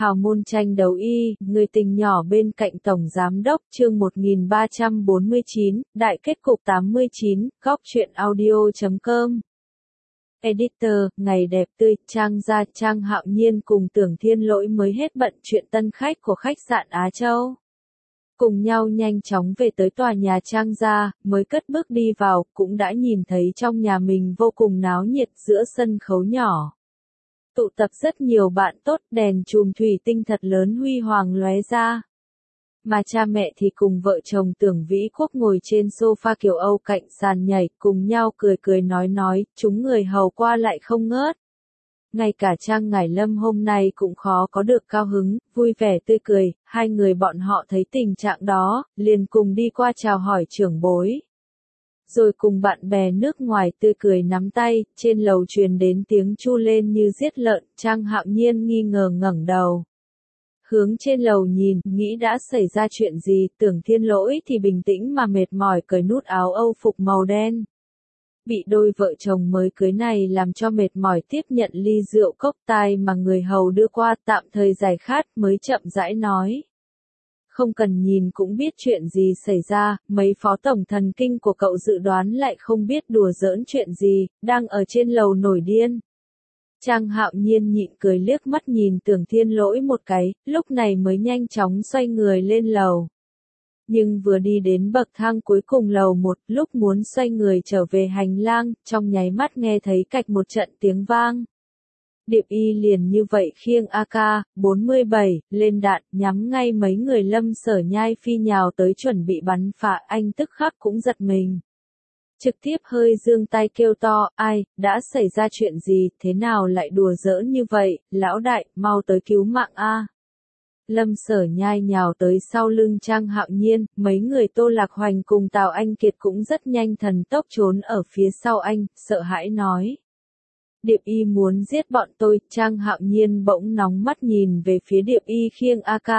Hào môn tranh đấu y, người tình nhỏ bên cạnh Tổng Giám đốc chương 1349, đại kết cục 89, góc truyện audio.com. Editor, ngày đẹp tươi, Trang Gia, Trang Hạo Nhiên cùng Tưởng Thiên Lỗi mới hết bận chuyện tân khách của khách sạn Á Châu. Cùng nhau nhanh chóng về tới tòa nhà Trang Gia, mới cất bước đi vào, cũng đã nhìn thấy trong nhà mình vô cùng náo nhiệt giữa sân khấu nhỏ. Tụ tập rất nhiều bạn tốt, đèn chùm thủy tinh thật lớn huy hoàng lóe ra. Mà cha mẹ thì cùng vợ chồng Tưởng Vĩ Quốc ngồi trên sofa kiểu Âu cạnh sàn nhảy, cùng nhau cười cười nói, chúng người hầu qua lại không ngớt. Ngay cả Trang Ngải Lâm hôm nay cũng khó có được cao hứng, vui vẻ tươi cười, hai người bọn họ thấy tình trạng đó, liền cùng đi qua chào hỏi trưởng bối. Rồi cùng bạn bè nước ngoài tươi cười nắm tay, trên lầu truyền đến tiếng chu lên như giết lợn, Trang Hạo Nhiên nghi ngờ ngẩng đầu. Hướng trên lầu nhìn, nghĩ đã xảy ra chuyện gì, Tưởng Thiên Lỗi thì bình tĩnh mà mệt mỏi cởi nút áo Âu phục màu đen. Bị đôi vợ chồng mới cưới này làm cho mệt mỏi tiếp nhận ly rượu cốc tai mà người hầu đưa qua tạm thời giải khát mới chậm rãi nói. Không cần nhìn cũng biết chuyện gì xảy ra, mấy phó tổng thần kinh của cậu dự đoán lại không biết đùa giỡn chuyện gì, đang ở trên lầu nổi điên. Trang Hạo Nhiên nhịn cười liếc mắt nhìn Tưởng Thiên Lỗi một cái, lúc này mới nhanh chóng xoay người lên lầu. Nhưng vừa đi đến bậc thang cuối cùng lầu 1, lúc muốn xoay người trở về hành lang, trong nháy mắt nghe thấy cạch một trận tiếng vang. Điệp Y liền như vậy khiêng AK-47, lên đạn, nhắm ngay mấy người Lâm Sở Nhai phi nhào tới chuẩn bị bắn phá, anh tức khắc cũng giật mình. Trực tiếp hơi giương tay kêu to, ai, đã xảy ra chuyện gì, thế nào lại đùa giỡn như vậy, lão đại, mau tới cứu mạng a. Lâm Sở Nhai nhào tới sau lưng Trang Hạo Nhiên, mấy người Tô Lạc Hoành cùng Tào Anh Kiệt cũng rất nhanh thần tốc trốn ở phía sau anh, sợ hãi nói. Điệp Y muốn giết bọn tôi, Trang Hạo Nhiên bỗng nóng mắt nhìn về phía Điệp Y khiêng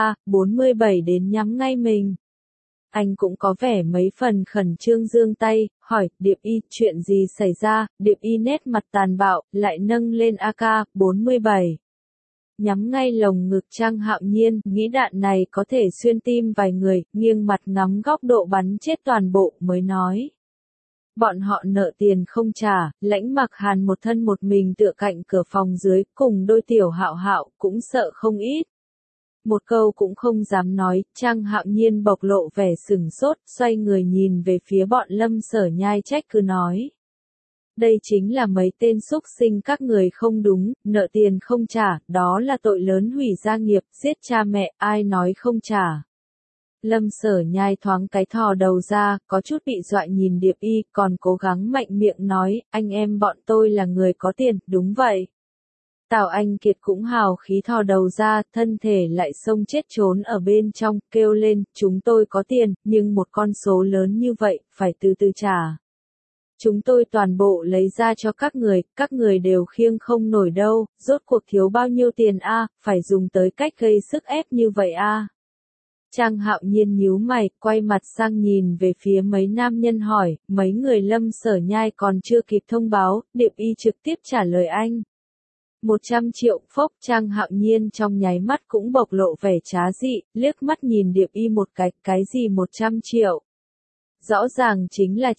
AK-47 đến nhắm ngay mình. Anh cũng có vẻ mấy phần khẩn trương giương tay, hỏi, Điệp Y, chuyện gì xảy ra, Điệp Y nét mặt tàn bạo, lại nâng lên AK-47. Nhắm ngay lồng ngực Trang Hạo Nhiên, nghĩ đạn này có thể xuyên tim vài người, nghiêng mặt ngắm góc độ bắn chết toàn bộ, mới nói. Bọn họ nợ tiền không trả, Lãnh Mặc Hàn một thân một mình tựa cạnh cửa phòng dưới, cùng đôi tiểu Hạo Hạo, cũng sợ không ít. Một câu cũng không dám nói, Trang Hạo Nhiên bộc lộ vẻ sừng sốt, xoay người nhìn về phía bọn Lâm Sở Nhai trách cứ nói. Đây chính là mấy tên xúc sinh các người không đúng, nợ tiền không trả, đó là tội lớn hủy gia nghiệp, giết cha mẹ, ai nói không trả. Lâm Sở Nhai thoáng cái thò đầu ra, có chút bị dọa nhìn Điệp Y, còn cố gắng mạnh miệng nói, anh em bọn tôi là người có tiền, đúng vậy. Tào Anh Kiệt cũng hào khí thò đầu ra, thân thể lại xông chết trốn ở bên trong, kêu lên, chúng tôi có tiền, nhưng một con số lớn như vậy, phải từ từ trả. Chúng tôi toàn bộ lấy ra cho các người đều khiêng không nổi đâu, rốt cuộc thiếu bao nhiêu tiền a, phải dùng tới cách gây sức ép như vậy a. Trang Hạo Nhiên nhíu mày, quay mặt sang nhìn về phía mấy nam nhân hỏi, mấy người Lâm Sở Nhai còn chưa kịp thông báo, Điệp Y trực tiếp trả lời anh. 100 triệu, phốc, Trang Hạo Nhiên trong nháy mắt cũng bộc lộ vẻ trá dị, liếc mắt nhìn Điệp Y một cái gì 100 triệu. Rõ ràng chính là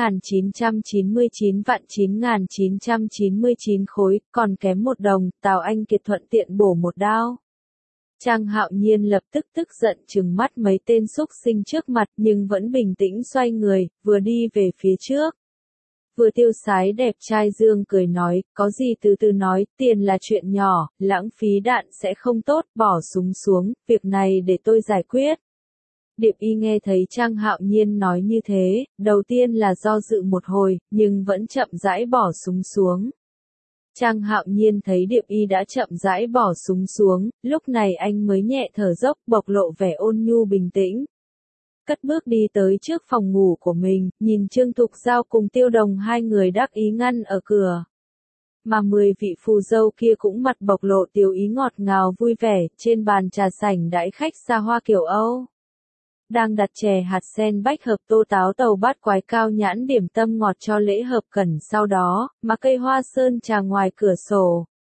9.999 vạn 9.999 khối, còn kém một đồng, Tào Anh Kiệt thuận tiện bổ một đao. Trang Hạo Nhiên lập tức tức giận trừng mắt mấy tên xúc sinh trước mặt nhưng vẫn bình tĩnh xoay người, vừa đi về phía trước. Vừa tiêu sái đẹp trai dương cười nói, có gì từ từ nói, tiền là chuyện nhỏ, lãng phí đạn sẽ không tốt, bỏ súng xuống, việc này để tôi giải quyết. Điệp Y nghe thấy Trang Hạo Nhiên nói như thế, đầu tiên là do dự một hồi, nhưng vẫn chậm rãi bỏ súng xuống. Trang Hạo Nhiên thấy Điệp Y đã chậm rãi bỏ súng xuống, lúc này anh mới nhẹ thở dốc, bộc lộ vẻ ôn nhu bình tĩnh. Cất bước đi tới trước phòng ngủ của mình, nhìn Trương Thục Giao cùng Tiêu Đồng hai người đắc ý ngăn ở cửa. Mà 10 vị phù dâu kia cũng mặt bộc lộ tiểu ý ngọt ngào vui vẻ, trên bàn trà sảnh đãi khách xa hoa kiểu Âu. Đang đặt chè hạt sen bách hợp tô táo tàu bát quái cao nhãn điểm tâm ngọt cho lễ hợp cẩn sau đó, mà cây hoa sơn trà ngoài cửa sổ.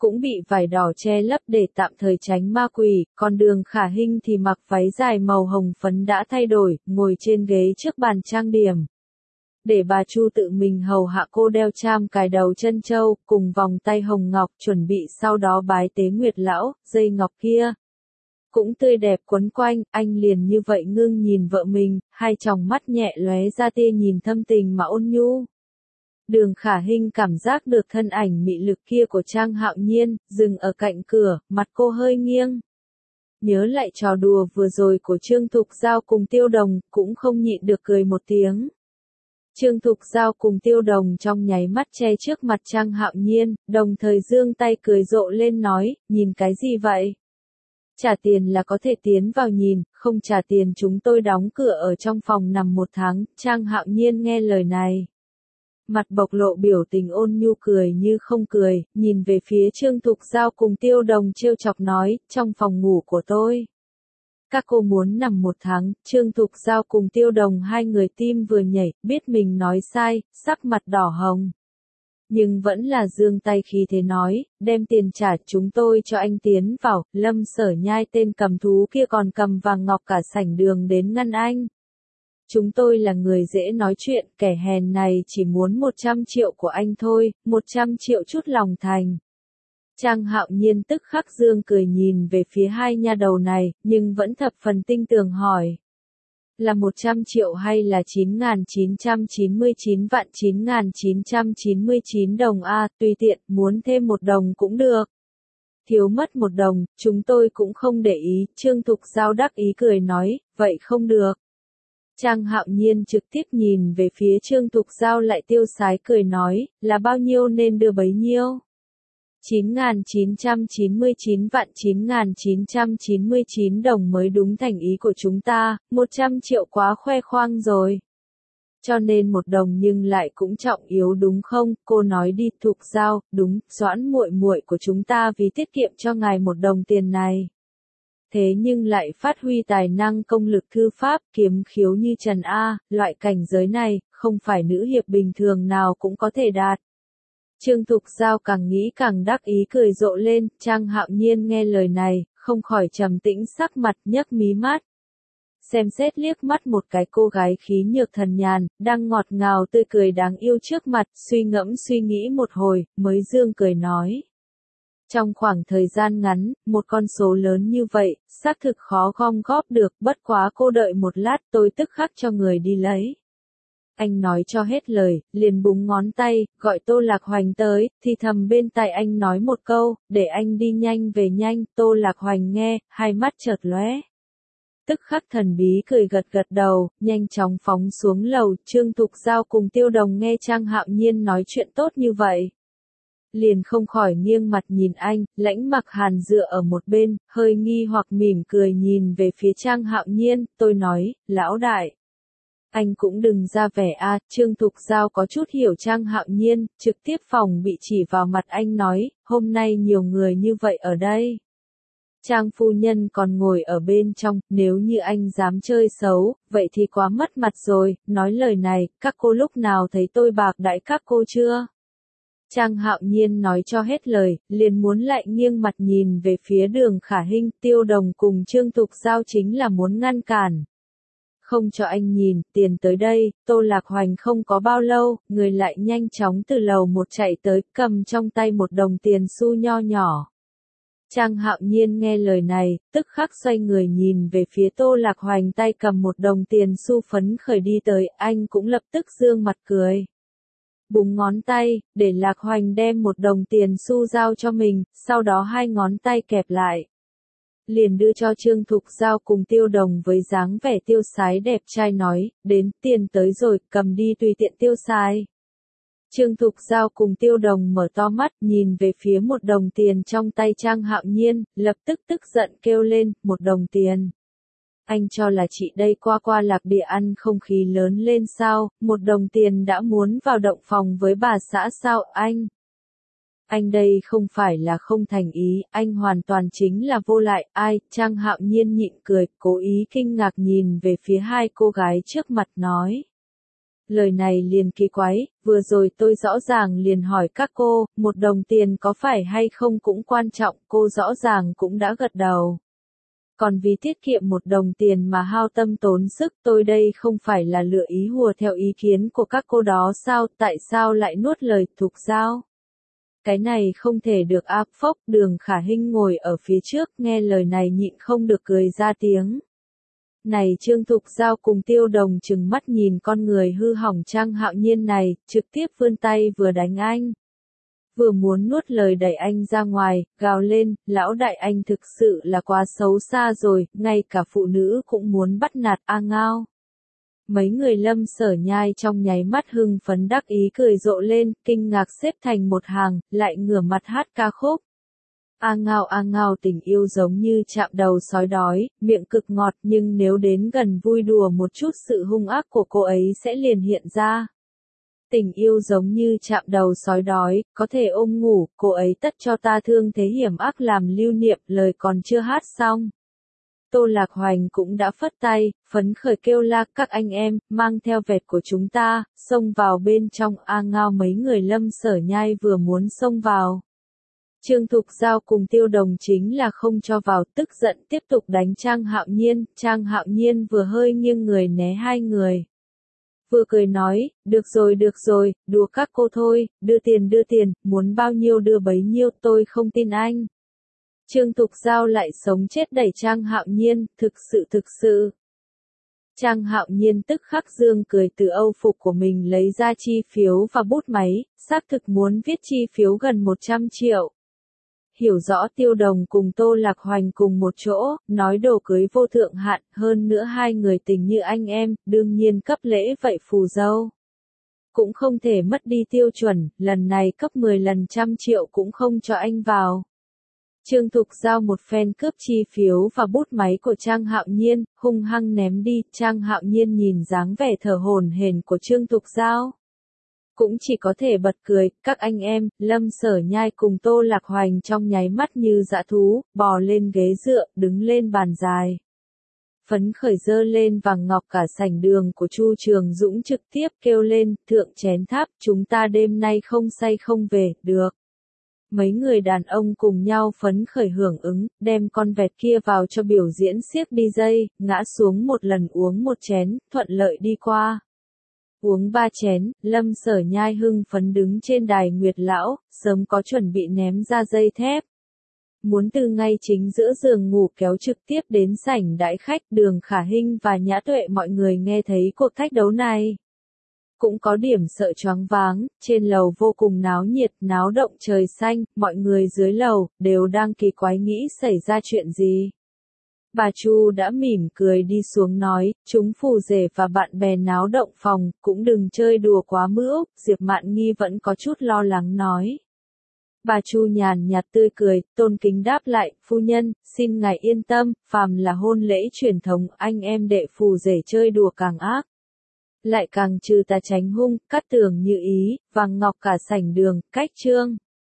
cũng bị vải đỏ che lấp để tạm thời tránh ma quỷ, còn Đường Khả Hinh thì mặc váy dài màu hồng phấn đã thay đổi, ngồi trên ghế trước bàn trang điểm. Để bà Chu tự mình hầu hạ cô đeo cham cài đầu chân châu, cùng vòng tay hồng ngọc chuẩn bị sau đó bái tế Nguyệt Lão, dây ngọc kia cũng tươi đẹp quấn quanh, anh liền như vậy ngưng nhìn vợ mình, hai tròng mắt nhẹ lóe ra tia nhìn thâm tình mà ôn nhu. Đường Khả Hinh cảm giác được thân ảnh mị lực kia của Trang Hạo Nhiên, dừng ở cạnh cửa, mặt cô hơi nghiêng. Nhớ lại trò đùa vừa rồi của Trương Thục Giao cùng Tiêu Đồng, cũng không nhịn được cười một tiếng. Trương Thục Giao cùng Tiêu Đồng trong nháy mắt che trước mặt Trang Hạo Nhiên, đồng thời giương tay cười rộ lên nói, nhìn cái gì vậy? Trả tiền là có thể tiến vào nhìn, không trả tiền chúng tôi đóng cửa ở trong phòng nằm 1 tháng, Trang Hạo Nhiên nghe lời này. Mặt bộc lộ biểu tình ôn nhu cười như không cười, nhìn về phía Trương Thục Giao cùng Tiêu Đồng trêu chọc nói, trong phòng ngủ của tôi. Các cô muốn nằm 1 tháng, Trương Thục Giao cùng Tiêu Đồng hai người tim vừa nhảy, biết mình nói sai, sắc mặt đỏ hồng. Nhưng vẫn là giương tay khí thế nói, đem tiền trả chúng tôi cho anh tiến vào, Lâm Sở Nhai tên cầm thú kia còn cầm vàng ngọc cả sảnh đường đến ngăn anh. Chúng tôi là người dễ nói chuyện, kẻ hèn này chỉ muốn 100 triệu của anh thôi, 100 triệu chút lòng thành. Trang Hạo Nhiên tức khắc dương cười nhìn về phía hai nha đầu này, nhưng vẫn thập phần tinh tường hỏi. Là 100 triệu hay là 9.999 vạn 9.999 đồng a, tùy tiện, muốn thêm 1 đồng cũng được. Thiếu mất 1 đồng, chúng tôi cũng không để ý, Trương Thục Giao đắc ý cười nói, vậy không được. Trang Hạo Nhiên trực tiếp nhìn về phía Trương Thục Giao lại tiêu sái cười nói, là bao nhiêu nên đưa bấy nhiêu. 9.999 vạn 9.999 đồng mới đúng thành ý của chúng ta, 100 triệu quá khoe khoang rồi. Cho nên 1 đồng nhưng lại cũng trọng yếu đúng không, cô nói đi Thục Giao, đúng, Doãn muội muội của chúng ta vì tiết kiệm cho ngài 1 đồng tiền này. Thế nhưng lại phát huy tài năng công lực thư pháp, kiếm khiếu như Trần A, loại cảnh giới này, không phải nữ hiệp bình thường nào cũng có thể đạt. Trương Thục Giao càng nghĩ càng đắc ý cười rộ lên, Trang Hạo Nhiên nghe lời này, không khỏi trầm tĩnh sắc mặt nhấc mí mắt. Xem xét liếc mắt một cái cô gái khí nhược thần nhàn, đang ngọt ngào tươi cười đáng yêu trước mặt, suy nghĩ một hồi, mới dương cười nói. Trong khoảng thời gian ngắn, một con số lớn như vậy, xác thực khó gom góp được, bất quá cô đợi một lát tôi tức khắc cho người đi lấy. Anh nói cho hết lời, liền búng ngón tay, gọi Tô Lạc Hoành tới, thì thầm bên tai anh nói một câu, để anh đi nhanh về nhanh, Tô Lạc Hoành nghe, hai mắt chợt lóe. Tức khắc thần bí cười gật gật đầu, nhanh chóng phóng xuống lầu, Trương Thục Giao cùng Tiêu Đồng nghe Trang Hạo Nhiên nói chuyện tốt như vậy. Liền không khỏi nghiêng mặt nhìn anh, Lãnh Mặc Hàn dựa ở một bên, hơi nghi hoặc mỉm cười nhìn về phía Trang Hạo Nhiên, tôi nói, lão đại. Anh cũng đừng ra vẻ a, Trương Thục Giao có chút hiểu Trang Hạo Nhiên, trực tiếp phòng bị chỉ vào mặt anh nói, hôm nay nhiều người như vậy ở đây. Trang phu nhân còn ngồi ở bên trong, nếu như anh dám chơi xấu, vậy thì quá mất mặt rồi, nói lời này, các cô lúc nào thấy tôi bạc đãi các cô chưa? Trang Hạo Nhiên nói cho hết lời, liền muốn lại nghiêng mặt nhìn về phía Đường Khả Hinh, Tiêu Đồng cùng Trương Thục Giao chính là muốn ngăn cản. Không cho anh nhìn, tiền tới đây, Tô Lạc Hoành không có bao lâu, người lại nhanh chóng từ lầu 1 chạy tới, cầm trong tay 1 đồng tiền xu nho nhỏ. Trang Hạo Nhiên nghe lời này, tức khắc xoay người nhìn về phía Tô Lạc Hoành tay cầm 1 đồng tiền xu phấn khởi đi tới, anh cũng lập tức dương mặt cười. Búng ngón tay, để Lạc Hoành đem 1 đồng tiền xu giao cho mình, sau đó hai ngón tay kẹp lại. Liền đưa cho Trương Thục Giao cùng Tiêu Đồng với dáng vẻ tiêu sái đẹp trai nói, đến, tiền tới rồi, cầm đi tùy tiện tiêu xài. Trương Thục Giao cùng Tiêu Đồng mở to mắt, nhìn về phía 1 đồng tiền trong tay Trang Hạo Nhiên, lập tức tức giận kêu lên, 1 đồng tiền. Anh cho là chị đây qua Lạc Địa ăn không khí lớn lên sao, 1 đồng tiền đã muốn vào động phòng với bà xã sao anh? Anh đây không phải là không thành ý, anh hoàn toàn chính là vô lại, ai, Trang Hạo Nhiên nhịn cười, cố ý kinh ngạc nhìn về phía hai cô gái trước mặt nói. Lời này liền kỳ quái, vừa rồi tôi rõ ràng liền hỏi các cô, 1 đồng tiền có phải hay không cũng quan trọng, cô rõ ràng cũng đã gật đầu. Còn vì tiết kiệm 1 đồng tiền mà hao tâm tốn sức, tôi đây không phải là lựa ý hùa theo ý kiến của các cô đó sao, tại sao lại nuốt lời Thục Giao? Cái này không thể được áp phốc. Đường Khả Hinh ngồi ở phía trước, nghe lời này nhịn không được cười ra tiếng. Này Trương Thục Giao cùng Tiêu Đồng trừng mắt nhìn con người hư hỏng Trang Hạo Nhiên này, trực tiếp vươn tay vừa đánh anh. Vừa muốn nuốt lời đẩy anh ra ngoài, gào lên, lão đại anh thực sự là quá xấu xa rồi, ngay cả phụ nữ cũng muốn bắt nạt A Ngao. Mấy người Lâm Sở Nhai trong nháy mắt hưng phấn đắc ý cười rộ lên, kinh ngạc xếp thành một hàng, lại ngửa mặt hát ca khúc. A Ngao tình yêu giống như chạm đầu sói đói, miệng cực ngọt nhưng nếu đến gần vui đùa một chút sự hung ác của cô ấy sẽ liền hiện ra. Tình yêu giống như chạm đầu sói đói, có thể ôm ngủ, cô ấy tất cho ta thương thế hiểm ác làm lưu niệm, lời còn chưa hát xong. Tô Lạc Hoành cũng đã phất tay, phấn khởi kêu la các anh em, mang theo vẹt của chúng ta, xông vào bên trong. A Ngao mấy người Lâm Sở Nhai vừa muốn xông vào. Trương Thục Giao cùng Tiêu Đồng chính là không cho vào, tức giận tiếp tục đánh Trang Hạo Nhiên vừa hơi nghiêng người né hai người. Vừa cười nói, được rồi, đùa các cô thôi, đưa tiền, muốn bao nhiêu đưa bấy nhiêu, tôi không tin anh. Trương Thục Giao lại sống chết đẩy Trang Hạo Nhiên, thực sự. Trang Hạo Nhiên tức khắc dương cười từ âu phục của mình lấy ra chi phiếu và bút máy, xác thực muốn viết chi phiếu gần 100 triệu. Hiểu rõ Tiêu Đồng cùng Tô Lạc Hoành cùng một chỗ, nói đồ cưới vô thượng hạn, hơn nữa hai người tình như anh em, đương nhiên cấp lễ vậy phù dâu. Cũng không thể mất đi tiêu chuẩn, lần này cấp 10 lần 100 triệu cũng không cho anh vào. Trương Thục Giao một phen cướp chi phiếu và bút máy của Trang Hạo Nhiên, hung hăng ném đi. Trang Hạo Nhiên nhìn dáng vẻ thở hổn hển của Trương Thục Giao, cũng chỉ có thể bật cười. Các anh em, Lâm Sở Nhai cùng Tô Lạc Hoành trong nháy mắt như dã thú, bò lên ghế dựa, đứng lên bàn dài. Phấn khởi dơ lên vàng ngọc cả sảnh đường của Chu Trường Dũng trực tiếp kêu lên, thượng chén tháp, chúng ta đêm nay không say không về, được. Mấy người đàn ông cùng nhau phấn khởi hưởng ứng, đem con vẹt kia vào cho biểu diễn xiếc DJ, ngã xuống một lần uống 1 chén, thuận lợi đi qua. Uống 3 chén, Lâm Sở Nhai hưng phấn đứng trên đài Nguyệt Lão, sớm có chuẩn bị ném ra dây thép. Muốn từ ngay chính giữa giường ngủ kéo trực tiếp đến sảnh đãi khách. Đường Khả Hinh và Nhã Tuệ mọi người nghe thấy cuộc thách đấu này cũng có điểm sợ choáng váng. Trên lầu vô cùng náo nhiệt, náo động trời xanh, mọi người dưới lầu đều đang kỳ quái nghĩ xảy ra chuyện gì. Bà Chu đã mỉm cười đi xuống nói, chúng phù rể và bạn bè náo động phòng, cũng đừng chơi đùa quá mữu. Diệp Mạn Nghi vẫn có chút lo lắng nói. Bà Chu nhàn nhạt tươi cười, tôn kính đáp lại, phu nhân, xin ngài yên tâm, phàm là hôn lễ truyền thống, anh em đệ phù rể chơi đùa càng ác, lại càng trừ tà tránh hung, cát tường như ý, vàng ngọc cả sảnh đường, cách trương.